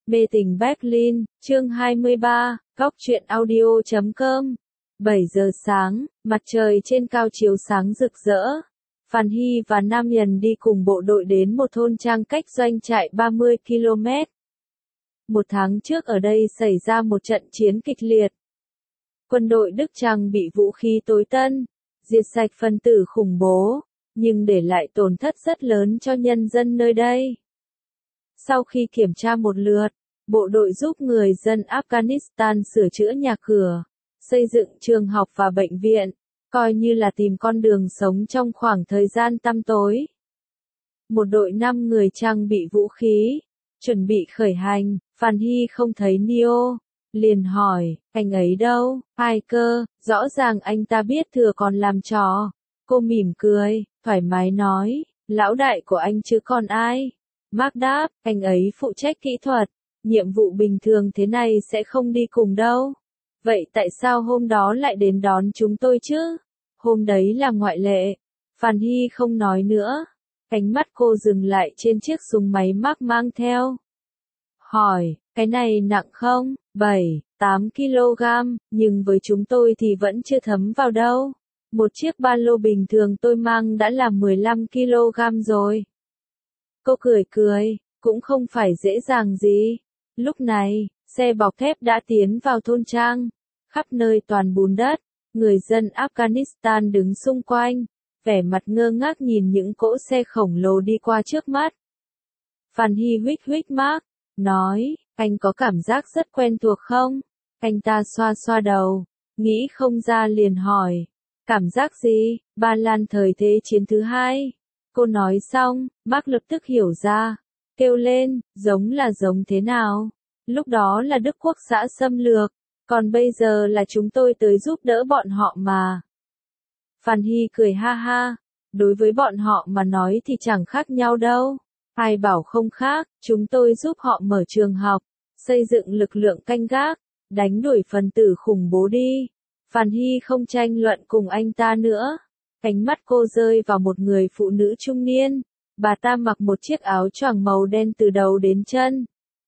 Mê tình Berlin, chương 23, góc truyện audio.com. 7 giờ sáng, mặt trời trên cao chiếu sáng rực rỡ. Phan Hy và Nam Nhần đi cùng bộ đội đến một thôn trang cách doanh trại 30 km. Một tháng trước ở đây xảy ra một trận chiến kịch liệt. Quân đội Đức trang bị vũ khí tối tân, diệt sạch phần tử khủng bố, nhưng để lại tổn thất rất lớn cho nhân dân nơi đây. Sau khi kiểm tra một lượt, bộ đội giúp người dân Afghanistan sửa chữa nhà cửa, xây dựng trường học và bệnh viện, coi như là tìm con đường sống trong khoảng thời gian tăm tối. Một đội 5 người trang bị vũ khí, chuẩn bị khởi hành. Phan Hy không thấy Neo, liền hỏi, anh ấy đâu? Ai cơ? Rõ ràng anh ta biết thừa còn làm trò. Cô mỉm cười, thoải mái nói, lão đại của anh chứ còn ai? Mark đáp, anh ấy phụ trách kỹ thuật, nhiệm vụ bình thường thế này sẽ không đi cùng đâu. Vậy tại sao hôm đó lại đến đón chúng tôi chứ? Hôm đấy là ngoại lệ. Phan Hy không nói nữa. Ánh mắt cô dừng lại trên chiếc súng máy Mark mang theo. Hỏi, cái này nặng không? 7-8 kg, nhưng với chúng tôi thì vẫn chưa thấm vào đâu. Một chiếc ba lô bình thường tôi mang đã là 15 kg rồi. Cô cười cười, cũng không phải dễ dàng gì. Lúc này, xe bọc thép đã tiến vào thôn trang. Khắp nơi toàn bùn đất, người dân Afghanistan đứng xung quanh, vẻ mặt ngơ ngác nhìn những cỗ xe khổng lồ đi qua trước mắt. Phan Hy huých Mark, nói, anh có cảm giác rất quen thuộc không? Anh ta xoa xoa đầu, nghĩ không ra liền hỏi, cảm giác gì? Ba Lan thời Thế chiến thứ hai. Cô nói xong, Mark lập tức hiểu ra, kêu lên, giống thế nào? Lúc đó là Đức Quốc xã xâm lược, còn bây giờ là chúng tôi tới giúp đỡ bọn họ mà. Phan Hy cười ha ha, đối với bọn họ mà nói thì chẳng khác nhau đâu. Ai bảo không khác, chúng tôi giúp họ mở trường học, xây dựng lực lượng canh gác, đánh đuổi phần tử khủng bố đi. Phan Hy không tranh luận cùng anh ta nữa. Ánh mắt cô rơi vào một người phụ nữ trung niên. Bà ta mặc một chiếc áo choàng màu đen từ đầu đến chân,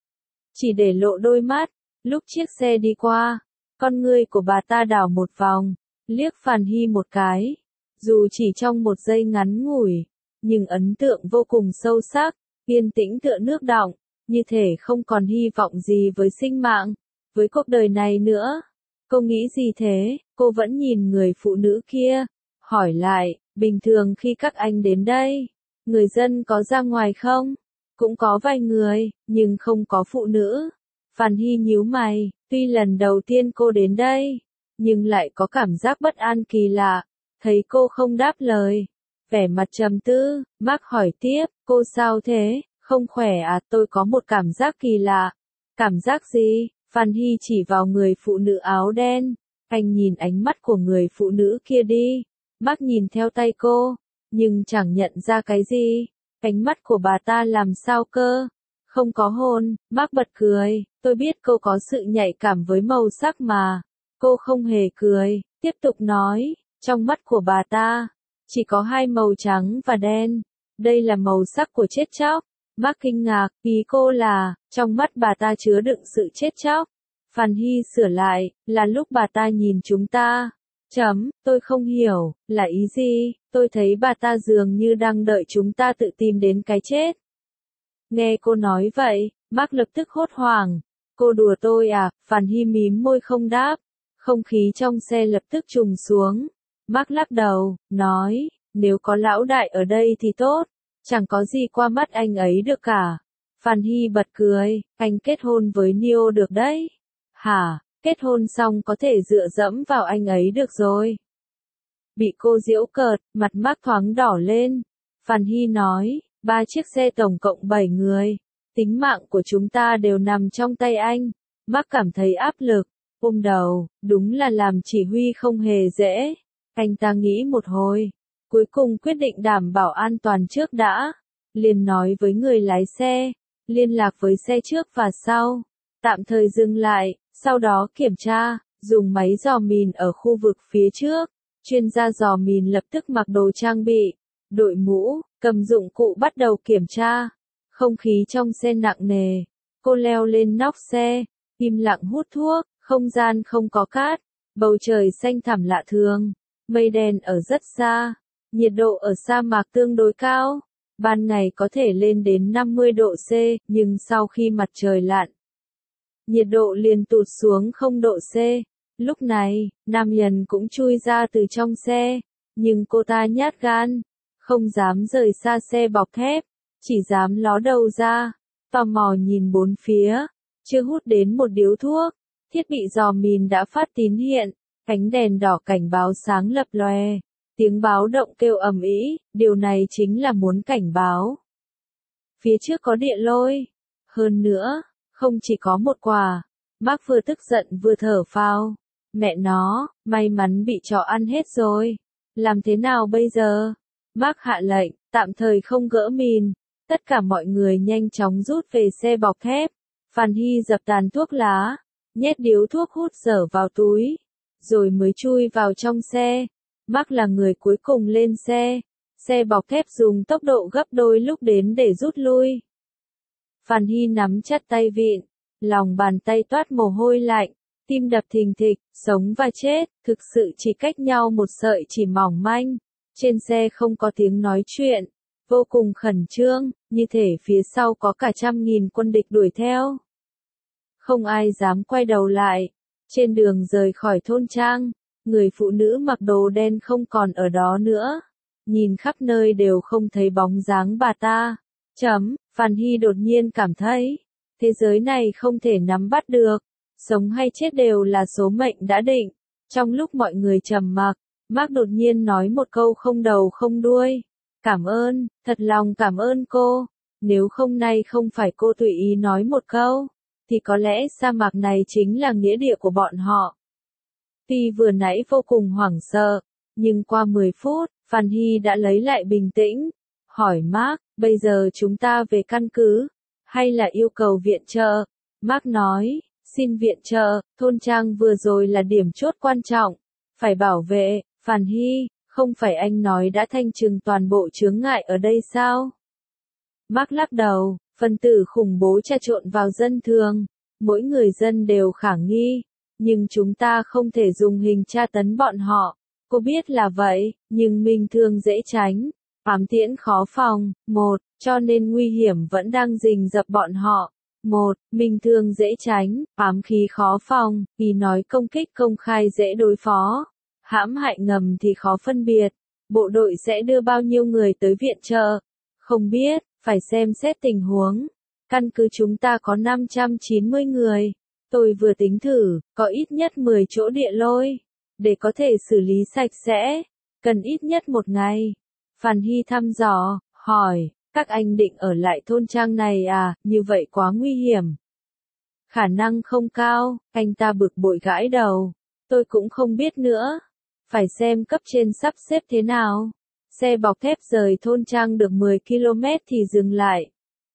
chỉ để lộ đôi mắt. Lúc chiếc xe đi qua, con ngươi của bà ta đảo một vòng, liếc Phan Hy một cái. Dù chỉ trong một giây ngắn ngủi, nhưng ấn tượng vô cùng sâu sắc, yên tĩnh tựa nước đọng, như thể không còn hy vọng gì với sinh mạng, với cuộc đời này nữa. Cô nghĩ gì thế? Cô vẫn nhìn người phụ nữ kia, hỏi lại, bình thường khi các anh đến đây, người dân có ra ngoài không? Cũng có vài người, nhưng không có phụ nữ. Phan Hy nhíu mày, tuy lần đầu tiên cô đến đây, nhưng lại có cảm giác bất an kỳ lạ. Thấy cô không đáp lời, vẻ mặt trầm tư, Mark hỏi tiếp, cô sao thế, không khỏe à? Tôi có một cảm giác kỳ lạ. Cảm giác gì? Phan Hy chỉ vào người phụ nữ áo đen. Anh nhìn ánh mắt của người phụ nữ kia đi. Mark nhìn theo tay cô, nhưng chẳng nhận ra cái gì. Ánh mắt của bà ta làm sao cơ? Không có hồn. Mark bật cười, tôi biết cô có sự nhạy cảm với màu sắc mà. Cô không hề cười, tiếp tục nói, trong mắt của bà ta, chỉ có hai màu trắng và đen. Đây là màu sắc của chết chóc. Mark kinh ngạc, ý cô là, trong mắt bà ta chứa đựng sự chết chóc. Phan Hy sửa lại, là lúc bà ta nhìn chúng ta. Tôi không hiểu, là ý gì? Tôi thấy bà ta dường như đang đợi chúng ta tự tìm đến cái chết. Nghe cô nói vậy, Mark lập tức hốt hoảng. Cô đùa tôi à? Phan Hy mím môi không đáp. Không khí trong xe lập tức trùng xuống. Mark lắc đầu, nói, nếu có lão đại ở đây thì tốt. Chẳng có gì qua mắt anh ấy được cả. Phan Hy bật cười, anh kết hôn với Neo được đấy. Hả? Kết hôn xong có thể dựa dẫm vào anh ấy được rồi. Bị cô giễu cợt, mặt Mark thoáng đỏ lên. Phan Hy nói, 3 chiếc xe tổng cộng 7 người. Tính mạng của chúng ta đều nằm trong tay anh. Mark cảm thấy áp lực, ôm đầu, đúng là làm chỉ huy không hề dễ. Anh ta nghĩ một hồi, cuối cùng quyết định đảm bảo an toàn trước đã. Liền nói với người lái xe, liên lạc với xe trước và sau, tạm thời dừng lại, sau đó kiểm tra, dùng máy dò mìn ở khu vực phía trước. Chuyên gia dò mìn lập tức mặc đồ trang bị, đội mũ, cầm dụng cụ bắt đầu kiểm tra. Không khí trong xe nặng nề, Cô leo lên nóc xe, im lặng hút thuốc, không gian không có cát, bầu trời xanh thẳm lạ thường, mây đen ở rất xa, nhiệt độ ở sa mạc tương đối cao, ban ngày có thể lên đến 50 độ C, nhưng sau khi mặt trời lặn, nhiệt độ liền tụt xuống 0 độ C. Lúc này, nam nhân cũng chui ra từ trong xe, nhưng cô ta nhát gan, không dám rời xa xe bọc thép, chỉ dám ló đầu ra, tò mò nhìn bốn phía, chưa hút đến một điếu thuốc, thiết bị dò mìn đã phát tín hiện, ánh đèn đỏ cảnh báo sáng lập lòe, tiếng báo động kêu ầm ĩ, điều này chính là muốn cảnh báo. Phía trước có địa lôi, hơn nữa, không chỉ có một quả, Mark vừa tức giận vừa thở phào, mẹ nó, may mắn bị chó ăn hết rồi, làm thế nào bây giờ? Mark hạ lệnh, tạm thời không gỡ mìn, tất cả mọi người nhanh chóng rút về xe bọc thép, Phan Hy dập tàn thuốc lá, nhét điếu thuốc hút dở vào túi, rồi mới chui vào trong xe. Mark là người cuối cùng lên xe bọc thép dùng tốc độ gấp đôi lúc đến để rút lui. Phan Hy nắm chặt tay vịn, lòng bàn tay toát mồ hôi lạnh, tim đập thình thịch, sống và chết, thực sự chỉ cách nhau một sợi chỉ mỏng manh. Trên xe không có tiếng nói chuyện, vô cùng khẩn trương, như thể phía sau có cả 100.000 quân địch đuổi theo. Không ai dám quay đầu lại. Trên đường rời khỏi thôn trang, người phụ nữ mặc đồ đen không còn ở đó nữa. Nhìn khắp nơi đều không thấy bóng dáng bà ta. Phan Hy đột nhiên cảm thấy, thế giới này không thể nắm bắt được. Sống hay chết đều là số mệnh đã định. Trong lúc mọi người trầm mặc, Mark đột nhiên nói một câu không đầu không đuôi. Cảm ơn, thật lòng cảm ơn cô. Nếu không nay không phải cô tùy ý nói một câu, thì có lẽ sa mạc này chính là nghĩa địa của bọn họ. Tuy vừa nãy vô cùng hoảng sợ, nhưng qua 10 phút, Phan Hy đã lấy lại bình tĩnh. Hỏi Mark, bây giờ chúng ta về căn cứ, hay là yêu cầu viện trợ? Mark nói, xin viện trợ, thôn trang vừa rồi là điểm chốt quan trọng, phải bảo vệ. Phan Hy, không phải anh nói đã thanh trừng toàn bộ chướng ngại ở đây sao? Mark lắc đầu, phần tử khủng bố trà trộn vào dân thường, mỗi người dân đều khả nghi, nhưng chúng ta không thể dùng hình tra tấn bọn họ. Cô biết là vậy, nhưng minh thương dễ tránh, ám tiễn khó phòng. Cho nên nguy hiểm vẫn đang rình rập bọn họ. Minh thương dễ tránh, ám khí khó phòng, vì nói công kích công khai dễ đối phó. Hãm hại ngầm thì khó phân biệt. Bộ đội sẽ đưa bao nhiêu người tới viện trợ? Không biết, phải xem xét tình huống. Căn cứ chúng ta có 590 người. Tôi vừa tính thử, có ít nhất 10 chỗ địa lôi. Để có thể xử lý sạch sẽ, cần ít nhất 1 ngày. Phan Hy thăm dò, hỏi, các anh định ở lại thôn trang này à, như vậy quá nguy hiểm. Khả năng không cao, anh ta bực bội gãi đầu. Tôi cũng không biết nữa. Phải xem cấp trên sắp xếp thế nào. Xe bọc thép rời thôn trang được 10 km thì dừng lại.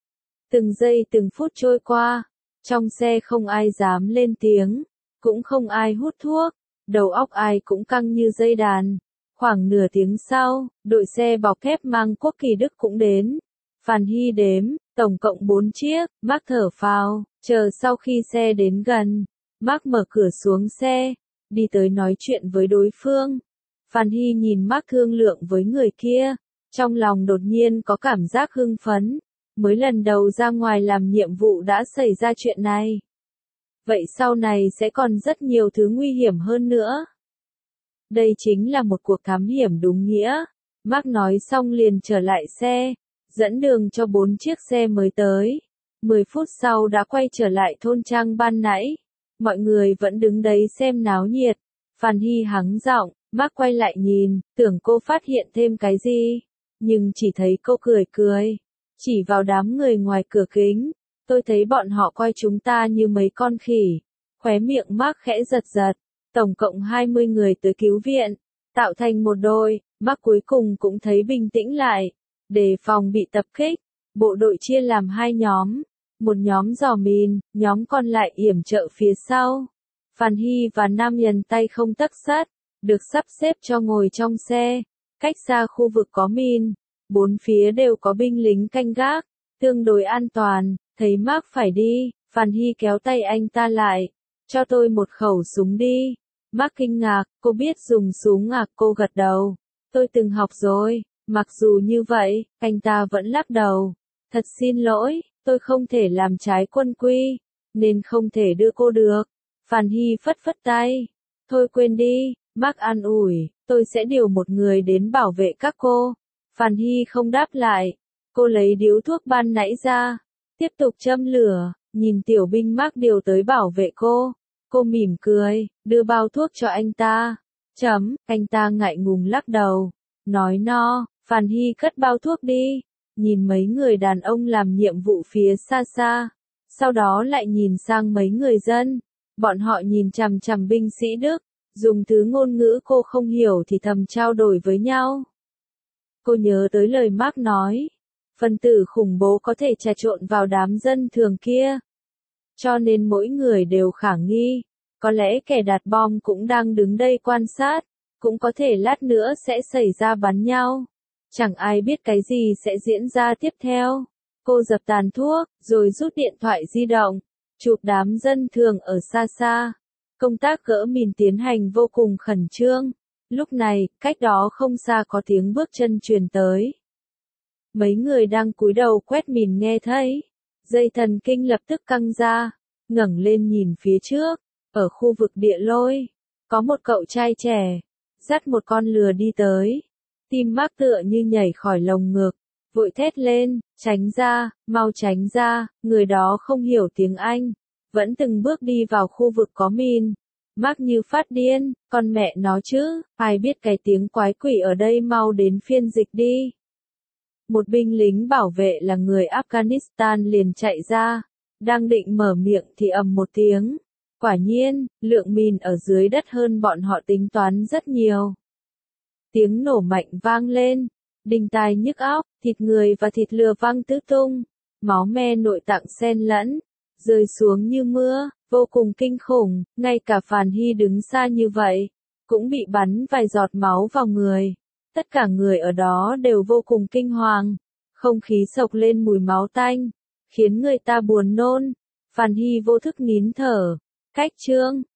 Từng giây từng phút trôi qua, trong xe không ai dám lên tiếng, cũng không ai hút thuốc, đầu óc ai cũng căng như dây đàn. Khoảng nửa tiếng sau, đội xe bọc thép mang quốc kỳ Đức cũng đến. Phan Hy đếm, tổng cộng 4 chiếc, Mark thở phào, chờ sau khi xe đến gần. Mark mở cửa xuống xe, đi tới nói chuyện với đối phương. Phan Hy nhìn Mark thương lượng với người kia, trong lòng đột nhiên có cảm giác hưng phấn. Mới lần đầu ra ngoài làm nhiệm vụ đã xảy ra chuyện này. Vậy sau này sẽ còn rất nhiều thứ nguy hiểm hơn nữa. Đây chính là một cuộc thám hiểm đúng nghĩa. Mark nói xong liền trở lại xe, dẫn đường cho 4 chiếc xe mới tới. 10 phút sau đã quay trở lại thôn trang ban nãy. Mọi người vẫn đứng đấy xem náo nhiệt. Phan Hy hắng giọng, Mark quay lại nhìn, tưởng cô phát hiện thêm cái gì. Nhưng chỉ thấy cô cười cười. Chỉ vào đám người ngoài cửa kính. Tôi thấy bọn họ coi chúng ta như mấy con khỉ. Khóe miệng Mark khẽ giật giật. Tổng cộng 20 người tới cứu viện. Tạo thành một đôi, Mark cuối cùng cũng thấy bình tĩnh lại. Đề phòng bị tập kích. Bộ đội chia làm 2 nhóm. Một nhóm dò mìn, nhóm còn lại yểm trợ phía sau. Phan Hy và nam nhân tay không tấc sắt, được sắp xếp cho ngồi trong xe. Cách xa khu vực có mìn. 4 phía đều có binh lính canh gác, tương đối an toàn. Thấy Mark phải đi, Phan Hy kéo tay anh ta lại. Cho tôi một khẩu súng đi. Mark kinh ngạc, cô biết dùng súng à? Cô gật đầu. Tôi từng học rồi. Mặc dù như vậy, anh ta vẫn lắc đầu. Thật xin lỗi, tôi không thể làm trái quân quy, nên không thể đưa cô được. Phan Hy phất phất tay. Thôi quên đi, Mark an ủi, tôi sẽ điều một người đến bảo vệ các cô. Phan Hy không đáp lại. Cô lấy điếu thuốc ban nãy ra, tiếp tục châm lửa, nhìn tiểu binh Mark điều tới bảo vệ cô. Cô mỉm cười, đưa bao thuốc cho anh ta. Anh ta ngại ngùng lắc đầu. Nói no, Phan Hy cất bao thuốc đi. Nhìn mấy người đàn ông làm nhiệm vụ phía xa xa. Sau đó lại nhìn sang mấy người dân. Bọn họ nhìn chằm chằm binh sĩ Đức. Dùng thứ ngôn ngữ cô không hiểu thì thầm trao đổi với nhau. Cô nhớ tới lời Mark nói. Phần tử khủng bố có thể trà trộn vào đám dân thường kia. Cho nên mỗi người đều khả nghi. Có lẽ kẻ đặt bom cũng đang đứng đây quan sát. Cũng có thể lát nữa sẽ xảy ra bắn nhau. Chẳng ai biết cái gì sẽ diễn ra tiếp theo. Cô dập tàn thuốc, rồi rút điện thoại di động. Chụp đám dân thường ở xa xa. Công tác gỡ mìn tiến hành vô cùng khẩn trương. Lúc này, cách đó không xa có tiếng bước chân truyền tới. Mấy người đang cúi đầu quét mìn nghe thấy. Dây thần kinh lập tức căng ra. Ngẩng lên nhìn phía trước. Ở khu vực địa lôi. Có một cậu trai trẻ. Dắt một con lừa đi tới. Tim Mark tựa như nhảy khỏi lồng ngực. Vội thét lên, tránh ra, mau tránh ra. Người đó không hiểu tiếng Anh. Vẫn từng bước đi vào khu vực có mìn. Mark như phát điên, con mẹ nó chứ, ai biết cái tiếng quái quỷ ở đây, mau đến phiên dịch đi. Một binh lính bảo vệ là người Afghanistan liền chạy ra, đang định mở miệng thì ầm một tiếng. Quả nhiên, lượng mìn ở dưới đất hơn bọn họ tính toán rất nhiều. Tiếng nổ mạnh vang lên, đinh tai nhức óc, thịt người và thịt lừa văng tứ tung, máu me nội tạng xen lẫn, rơi xuống như mưa, vô cùng kinh khủng, ngay cả Phan Hy đứng xa như vậy, cũng bị bắn vài giọt máu vào người. Tất cả người ở đó đều vô cùng kinh hoàng, không khí sộc lên mùi máu tanh, khiến người ta buồn nôn. Phan Hy vô thức nín thở. Cách chương